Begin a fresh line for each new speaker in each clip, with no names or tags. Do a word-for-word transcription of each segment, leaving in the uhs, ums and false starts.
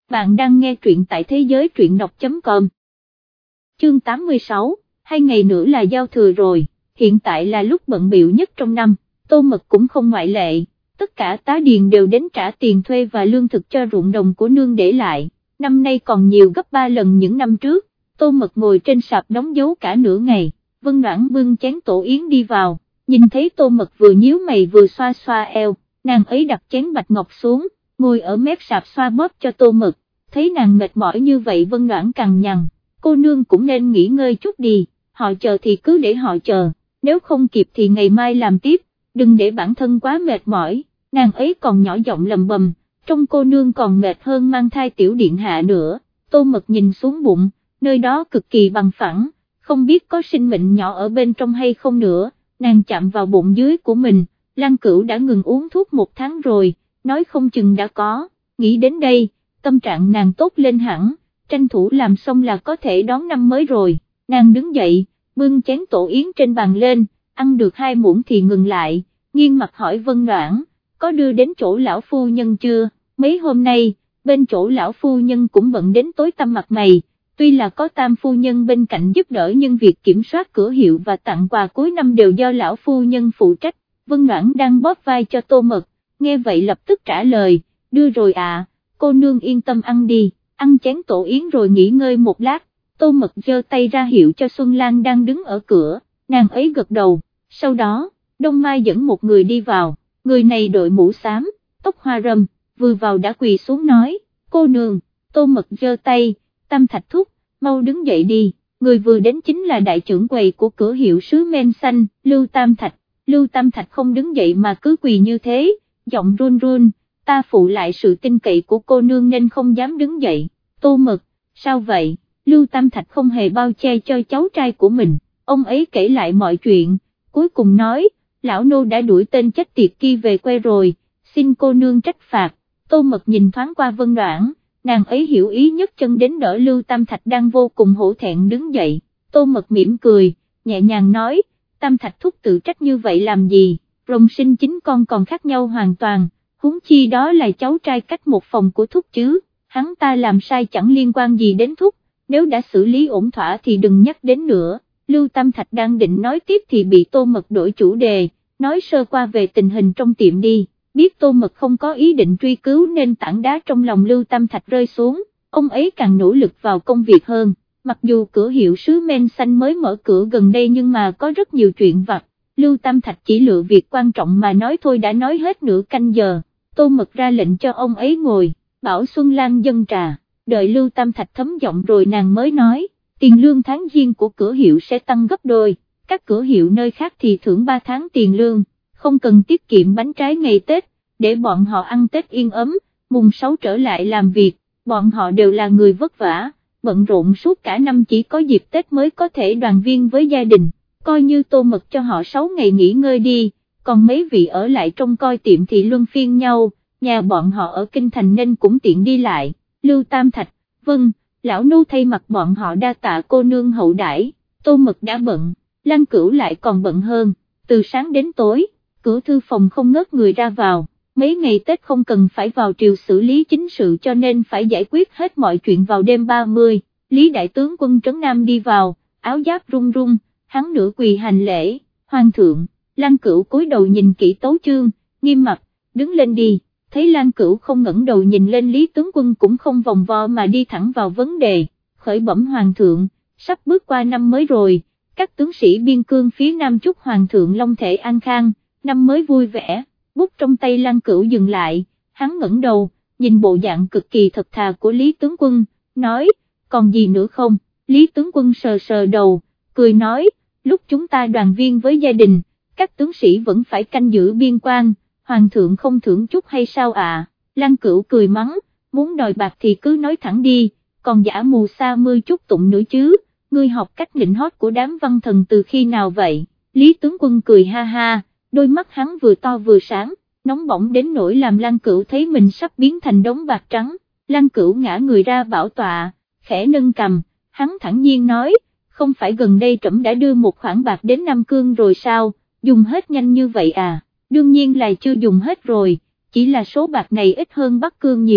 Bạn đang nghe truyện tại thế giới truyện đọc chấm com. Chương tám mươi sáu, hai ngày nữa là giao thừa rồi, hiện tại là lúc bận bịu nhất trong năm, Tô Mật cũng không ngoại lệ, tất cả tá điền đều đến trả tiền thuê và lương thực cho ruộng đồng của nương để lại, năm nay còn nhiều gấp ba lần những năm trước. Tô Mật ngồi trên sạp đóng dấu cả nửa ngày, Vân Noãn bưng chén tổ yến đi vào, nhìn thấy Tô Mật vừa nhíu mày vừa xoa xoa eo, nàng ấy đặt chén bạch ngọc xuống, ngồi ở mép sạp xoa bóp cho Tô Mật, thấy nàng mệt mỏi như vậy Vân Noãn cằn nhằn, cô nương cũng nên nghỉ ngơi chút đi, họ chờ thì cứ để họ chờ, nếu không kịp thì ngày mai làm tiếp, đừng để bản thân quá mệt mỏi, nàng ấy còn nhỏ giọng lầm bầm, trong cô nương còn mệt hơn mang thai tiểu điện hạ nữa. Tô Mật nhìn xuống bụng, nơi đó cực kỳ bằng phẳng, không biết có sinh mệnh nhỏ ở bên trong hay không nữa, nàng chạm vào bụng dưới của mình, Lan Cửu đã ngừng uống thuốc một tháng rồi, nói không chừng đã có, nghĩ đến đây, tâm trạng nàng tốt lên hẳn, tranh thủ làm xong là có thể đón năm mới rồi, nàng đứng dậy, bưng chén tổ yến trên bàn lên, ăn được hai muỗng thì ngừng lại, nghiêng mặt hỏi Vân Noãn, có đưa đến chỗ lão phu nhân chưa, mấy hôm nay, bên chỗ lão phu nhân cũng bận đến tối tăm mặt mày. Tuy là có tam phu nhân bên cạnh giúp đỡ nhưng việc kiểm soát cửa hiệu và tặng quà cuối năm đều do lão phu nhân phụ trách. Vân Noãn đang bóp vai cho Tô Mật, nghe vậy lập tức trả lời, đưa rồi à, cô nương yên tâm ăn đi, ăn chén tổ yến rồi nghỉ ngơi một lát. Tô Mật giơ tay ra hiệu cho Xuân Lan đang đứng ở cửa, nàng ấy gật đầu, sau đó, Đông Mai dẫn một người đi vào, người này đội mũ xám, tóc hoa râm, vừa vào đã quỳ xuống nói, cô nương. Tô Mật giơ tay, Tam Thạch thúc, mau đứng dậy đi, người vừa đến chính là đại trưởng quầy của cửa hiệu sứ men xanh, Lưu Tam Thạch. Lưu Tam Thạch không đứng dậy mà cứ quỳ như thế, giọng run run, ta phụ lại sự tin cậy của cô nương nên không dám đứng dậy. Tô Mật, sao vậy? Lưu Tam Thạch không hề bao che cho cháu trai của mình, ông ấy kể lại mọi chuyện, cuối cùng nói, lão nô đã đuổi tên chết tiệt kia về quê rồi, xin cô nương trách phạt. Tô Mật nhìn thoáng qua Vân Noãn, nàng ấy hiểu ý nhất chân đến đỡ Lưu Tam Thạch đang vô cùng hổ thẹn đứng dậy, Tô Mật mỉm cười, nhẹ nhàng nói, Tam Thạch thúc tự trách như vậy làm gì, rồng sinh chính con còn khác nhau hoàn toàn, huống chi đó là cháu trai cách một phòng của thúc chứ, hắn ta làm sai chẳng liên quan gì đến thúc, nếu đã xử lý ổn thỏa thì đừng nhắc đến nữa. Lưu Tam Thạch đang định nói tiếp thì bị Tô Mật đổi chủ đề, nói sơ qua về tình hình trong tiệm đi. Biết Tô Mật không có ý định truy cứu nên tảng đá trong lòng Lưu Tam Thạch rơi xuống, ông ấy càng nỗ lực vào công việc hơn, mặc dù cửa hiệu sứ men xanh mới mở cửa gần đây nhưng mà có rất nhiều chuyện vặt, Lưu Tam Thạch chỉ lựa việc quan trọng mà nói thôi đã nói hết nửa canh giờ, Tô Mật ra lệnh cho ông ấy ngồi, bảo Xuân Lan dâng trà, đợi Lưu Tam Thạch thấm giọng rồi nàng mới nói, tiền lương tháng giêng của cửa hiệu sẽ tăng gấp đôi, các cửa hiệu nơi khác thì thưởng ba tháng tiền lương. Không cần tiết kiệm bánh trái ngày Tết, để bọn họ ăn Tết yên ấm, mùng sáu trở lại làm việc, bọn họ đều là người vất vả, bận rộn suốt cả năm chỉ có dịp Tết mới có thể đoàn viên với gia đình, coi như Tô Mật cho họ sáu ngày nghỉ ngơi đi, còn mấy vị ở lại trong coi tiệm thì luân phiên nhau, nhà bọn họ ở Kinh Thành nên cũng tiện đi lại. Lưu Tam Thạch, vâng, lão nô thay mặt bọn họ đa tạ cô nương hậu đãi. Tô Mật đã bận, Lan Cửu lại còn bận hơn, từ sáng đến tối. Cửa thư phòng không ngớt người ra vào, mấy ngày Tết không cần phải vào triều xử lý chính sự cho nên phải giải quyết hết mọi chuyện vào đêm ba mươi, Lý Đại Tướng quân Trấn Nam đi vào, áo giáp rung rung, hắn nửa quỳ hành lễ, Hoàng thượng. Lan Cửu cúi đầu nhìn kỹ tấu chương, nghiêm mặt, đứng lên đi, thấy Lan Cửu không ngẩng đầu nhìn lên Lý Tướng quân cũng không vòng vo mà đi thẳng vào vấn đề, khởi bẩm Hoàng thượng, sắp bước qua năm mới rồi, các tướng sĩ biên cương phía Nam chúc Hoàng thượng long thể an khang, năm mới vui vẻ. Bút trong tay Lan Cửu dừng lại, hắn ngẩng đầu, nhìn bộ dạng cực kỳ thật thà của Lý tướng quân, nói, còn gì nữa không? Lý tướng quân sờ sờ đầu, cười nói, lúc chúng ta đoàn viên với gia đình, các tướng sĩ vẫn phải canh giữ biên quan, Hoàng thượng không thưởng chút hay sao ạ? À? Lan Cửu cười mắng, muốn đòi bạc thì cứ nói thẳng đi, còn giả mù sa mưa chút tụng nữa chứ, ngươi học cách nịnh hót của đám văn thần từ khi nào vậy? Lý tướng quân cười ha ha. Đôi mắt hắn vừa to vừa sáng, nóng bỏng đến nỗi làm Lan Cửu thấy mình sắp biến thành đống bạc trắng. Lan Cửu ngã người ra bảo tọa, khẽ nâng cằm, hắn thẳng nhiên nói, không phải gần đây trẫm đã đưa một khoản bạc đến Nam Cương rồi sao, dùng hết nhanh như vậy à? Đương nhiên là chưa dùng hết rồi, chỉ là số bạc này ít hơn Bắc Cương nhiều.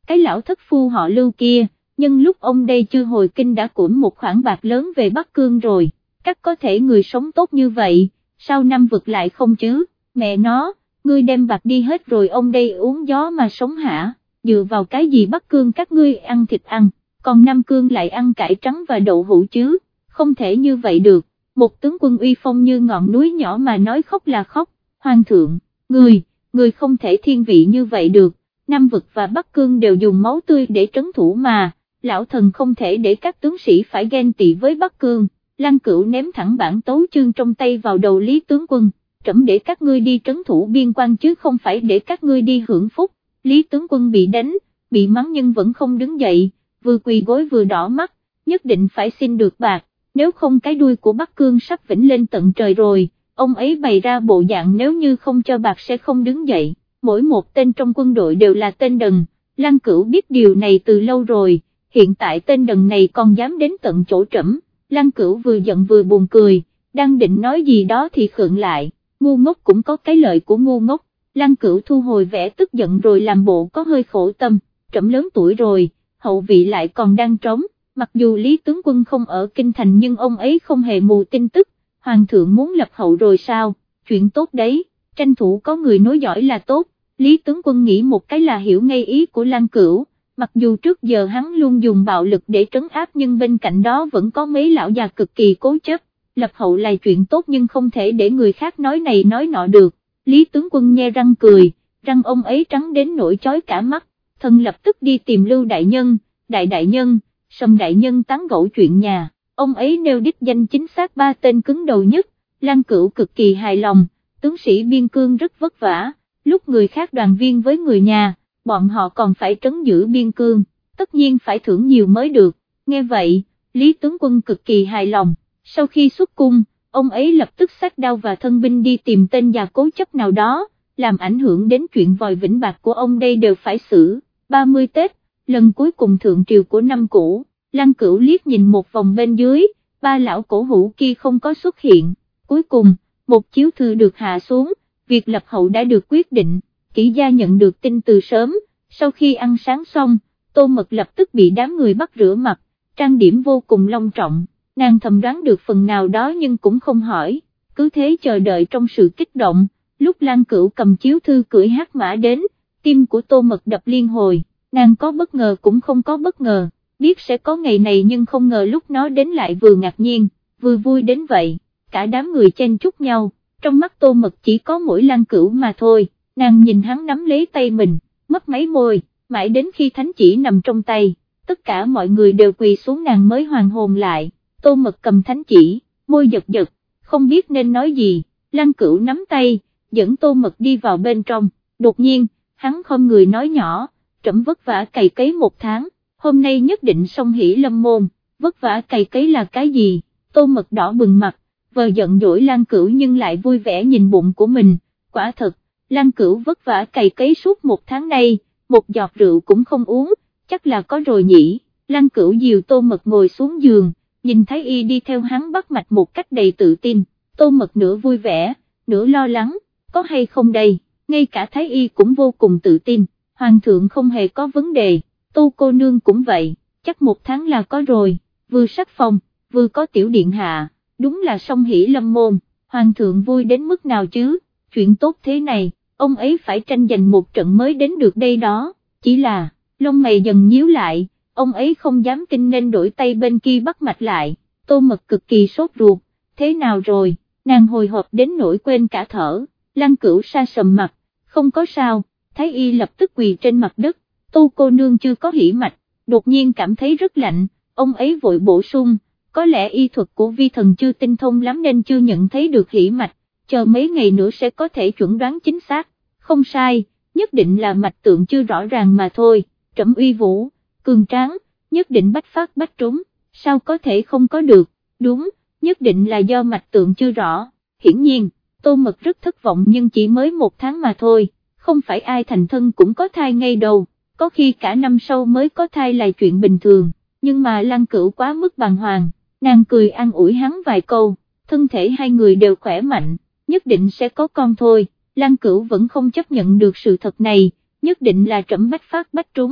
cái lão thất phu họ Lưu kia, nhưng lúc ông đây chưa hồi kinh đã củm một khoản bạc lớn về Bắc Cương rồi, các có thể người sống tốt như vậy, sao Nam vực lại không chứ, mẹ nó, ngươi đem bạc đi hết rồi ông đây uống gió mà sống hả, dựa vào cái gì Bắc Cương các ngươi ăn thịt ăn, còn Nam Cương lại ăn cải trắng và đậu hũ chứ, không thể như vậy được, một tướng quân uy phong như ngọn núi nhỏ mà nói khóc là khóc, hoàng thượng, người, người không thể thiên vị như vậy được, Nam vực và Bắc Cương đều dùng máu tươi để trấn thủ mà, lão thần không thể để các tướng sĩ phải ghen tị với Bắc Cương. Lăng Cửu ném thẳng bản tấu chương trong tay vào đầu Lý tướng quân, trẫm để các ngươi đi trấn thủ biên quan chứ không phải để các ngươi đi hưởng phúc. Lý tướng quân bị đánh, bị mắng nhưng vẫn không đứng dậy, vừa quỳ gối vừa đỏ mắt, nhất định phải xin được bạc, nếu không cái đuôi của Bắc Cương sắp vĩnh lên tận trời rồi, ông ấy bày ra bộ dạng nếu như không cho bạc sẽ không đứng dậy, mỗi một tên trong quân đội đều là tên đần, Lăng Cửu biết điều này từ lâu rồi, hiện tại tên đần này còn dám đến tận chỗ trẫm. Lăng Cửu vừa giận vừa buồn cười, đang định nói gì đó thì khựng lại, ngu ngốc cũng có cái lợi của ngu ngốc, Lăng Cửu thu hồi vẻ tức giận rồi làm bộ có hơi khổ tâm, trẫm lớn tuổi rồi, hậu vị lại còn đang trống, mặc dù Lý tướng quân không ở kinh thành nhưng ông ấy không hề mù tin tức, hoàng thượng muốn lập hậu rồi sao, chuyện tốt đấy, tranh thủ có người nối dõi là tốt, Lý tướng quân nghĩ một cái là hiểu ngay ý của Lăng Cửu. Mặc dù trước giờ hắn luôn dùng bạo lực để trấn áp nhưng bên cạnh đó vẫn có mấy lão già cực kỳ cố chấp, lập hậu là chuyện tốt nhưng không thể để người khác nói này nói nọ được, Lý tướng quân nhe răng cười, răng ông ấy trắng đến nỗi chói cả mắt, thần lập tức đi tìm Lưu đại nhân, đại đại nhân, Sầm đại nhân tán gẫu chuyện nhà, ông ấy nêu đích danh chính xác ba tên cứng đầu nhất, Lăng Cửu cực kỳ hài lòng, tướng sĩ biên cương rất vất vả, lúc người khác đoàn viên với người nhà, bọn họ còn phải trấn giữ biên cương, tất nhiên phải thưởng nhiều mới được, nghe vậy, Lý tướng quân cực kỳ hài lòng, sau khi xuất cung, ông ấy lập tức xách đao và thân binh đi tìm tên già cố chấp nào đó, làm ảnh hưởng đến chuyện vòi vĩnh bạc của ông đây đều phải xử, ba mươi Tết, lần cuối cùng thượng triều của năm cũ, Lăng Cửu liếc nhìn một vòng bên dưới, ba lão cổ hủ kia không có xuất hiện, cuối cùng, một chiếu thư được hạ xuống, việc lập hậu đã được quyết định. Kỷ gia nhận được tin từ sớm, sau khi ăn sáng xong, Tô Mật lập tức bị đám người bắt rửa mặt, trang điểm vô cùng long trọng, nàng thầm đoán được phần nào đó nhưng cũng không hỏi, cứ thế chờ đợi trong sự kích động, lúc Lăng Cửu cầm chiếu thư cưỡi hắc mã đến, tim của Tô Mật đập liên hồi, nàng có bất ngờ cũng không có bất ngờ, biết sẽ có ngày này nhưng không ngờ lúc nó đến lại vừa ngạc nhiên, vừa vui đến vậy, cả đám người chen chúc nhau, trong mắt Tô Mật chỉ có mỗi Lăng Cửu mà thôi. Nàng nhìn hắn nắm lấy tay mình, mấp máy môi, mãi đến khi thánh chỉ nằm trong tay, tất cả mọi người đều quỳ xuống nàng mới hoàn hồn lại, Tô Mật cầm thánh chỉ, môi giật giật, không biết nên nói gì, Lăng Cửu nắm tay, dẫn Tô Mật đi vào bên trong, đột nhiên, hắn không người nói nhỏ, trẫm vất vả cày cấy một tháng, hôm nay nhất định song hỷ lâm môn, vất vả cày cấy là cái gì, Tô Mật đỏ bừng mặt, vờ giận dỗi Lăng Cửu nhưng lại vui vẻ nhìn bụng của mình, quả thật. Lăng Cửu vất vả cày cấy suốt một tháng nay, một giọt rượu cũng không uống, chắc là có rồi nhỉ, Lăng Cửu dìu Tô Mật ngồi xuống giường, nhìn Thái Y đi theo hắn bắt mạch một cách đầy tự tin, Tô Mật nửa vui vẻ, nửa lo lắng, có hay không đây, ngay cả Thái Y cũng vô cùng tự tin, Hoàng thượng không hề có vấn đề, Tô cô nương cũng vậy, chắc một tháng là có rồi, vừa sắc phong, vừa có tiểu điện hạ, đúng là song hỷ lâm môn, Hoàng thượng vui đến mức nào chứ, chuyện tốt thế này. Ông ấy phải tranh giành một trận mới đến được đây đó, chỉ là, lông mày dần nhíu lại, ông ấy không dám tin nên đổi tay bên kia bắt mạch lại, Tô Mật cực kỳ sốt ruột, thế nào rồi, nàng hồi hộp đến nỗi quên cả thở, Lăng Cửu sa sầm mặt, không có sao, Thái Y lập tức quỳ trên mặt đất, Tô cô nương chưa có hỉ mạch, đột nhiên cảm thấy rất lạnh, ông ấy vội bổ sung, có lẽ y thuật của vi thần chưa tinh thông lắm nên chưa nhận thấy được hỉ mạch. Chờ mấy ngày nữa sẽ có thể chuẩn đoán chính xác, không sai, nhất định là mạch tượng chưa rõ ràng mà thôi, trẫm uy vũ, cường tráng, nhất định bách phát bách trúng, sao có thể không có được, đúng, nhất định là do mạch tượng chưa rõ, hiển nhiên, Tô Mật rất thất vọng nhưng chỉ mới một tháng mà thôi, không phải ai thành thân cũng có thai ngay đâu, có khi cả năm sau mới có thai là chuyện bình thường, nhưng mà Lăng Cửu quá mức bàng hoàng, nàng cười an ủi hắn vài câu, thân thể hai người đều khỏe mạnh. Nhất định sẽ có con thôi, Lăng Cửu vẫn không chấp nhận được sự thật này, nhất định là trẫm bách phát bách trúng,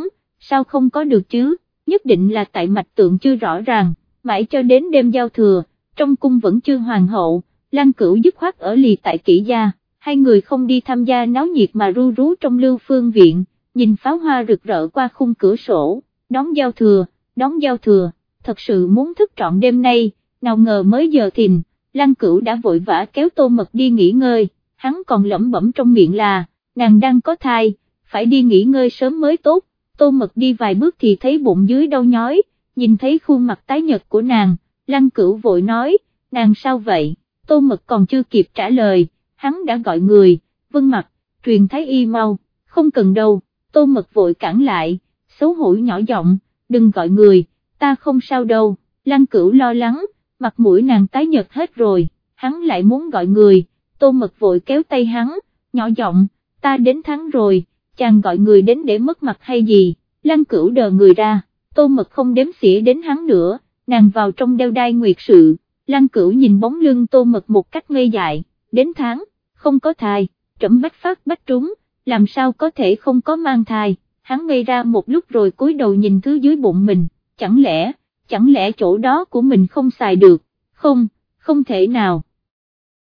sao không có được chứ, nhất định là tại mạch tượng chưa rõ ràng, mãi cho đến đêm giao thừa, trong cung vẫn chưa hoàng hậu, Lăng Cửu dứt khoát ở lì tại Kỷ gia, hai người không đi tham gia náo nhiệt mà ru rú trong Lưu Phương viện, nhìn pháo hoa rực rỡ qua khung cửa sổ, đón giao thừa, đón giao thừa, thật sự muốn thức trọn đêm nay, nào ngờ mới giờ thìn, Lăng Cửu đã vội vã kéo Tô Mật đi nghỉ ngơi, hắn còn lẩm bẩm trong miệng là, nàng đang có thai, phải đi nghỉ ngơi sớm mới tốt, Tô Mật đi vài bước thì thấy bụng dưới đau nhói, nhìn thấy khuôn mặt tái nhợt của nàng, Lăng Cửu vội nói, nàng sao vậy, Tô Mật còn chưa kịp trả lời, hắn đã gọi người, vâng mặt, truyền thái y mau, không cần đâu, Tô Mật vội cản lại, xấu hổ nhỏ giọng, đừng gọi người, ta không sao đâu, Lăng Cửu lo lắng, mặt mũi nàng tái nhợt hết rồi, hắn lại muốn gọi người, Tô Mật vội kéo tay hắn, nhỏ giọng, ta đến tháng rồi, chàng gọi người đến để mất mặt hay gì, Lăng Cửu đờ người ra, Tô Mật không đếm xỉa đến hắn nữa, nàng vào trong đeo đai nguyệt sự, Lăng Cửu nhìn bóng lưng Tô Mật một cách ngây dại, đến tháng, không có thai, trẫm bách phát bách trúng, làm sao có thể không có mang thai, hắn ngây ra một lúc rồi cúi đầu nhìn thứ dưới bụng mình, chẳng lẽ, chẳng lẽ chỗ đó của mình không xài được, không, không thể nào.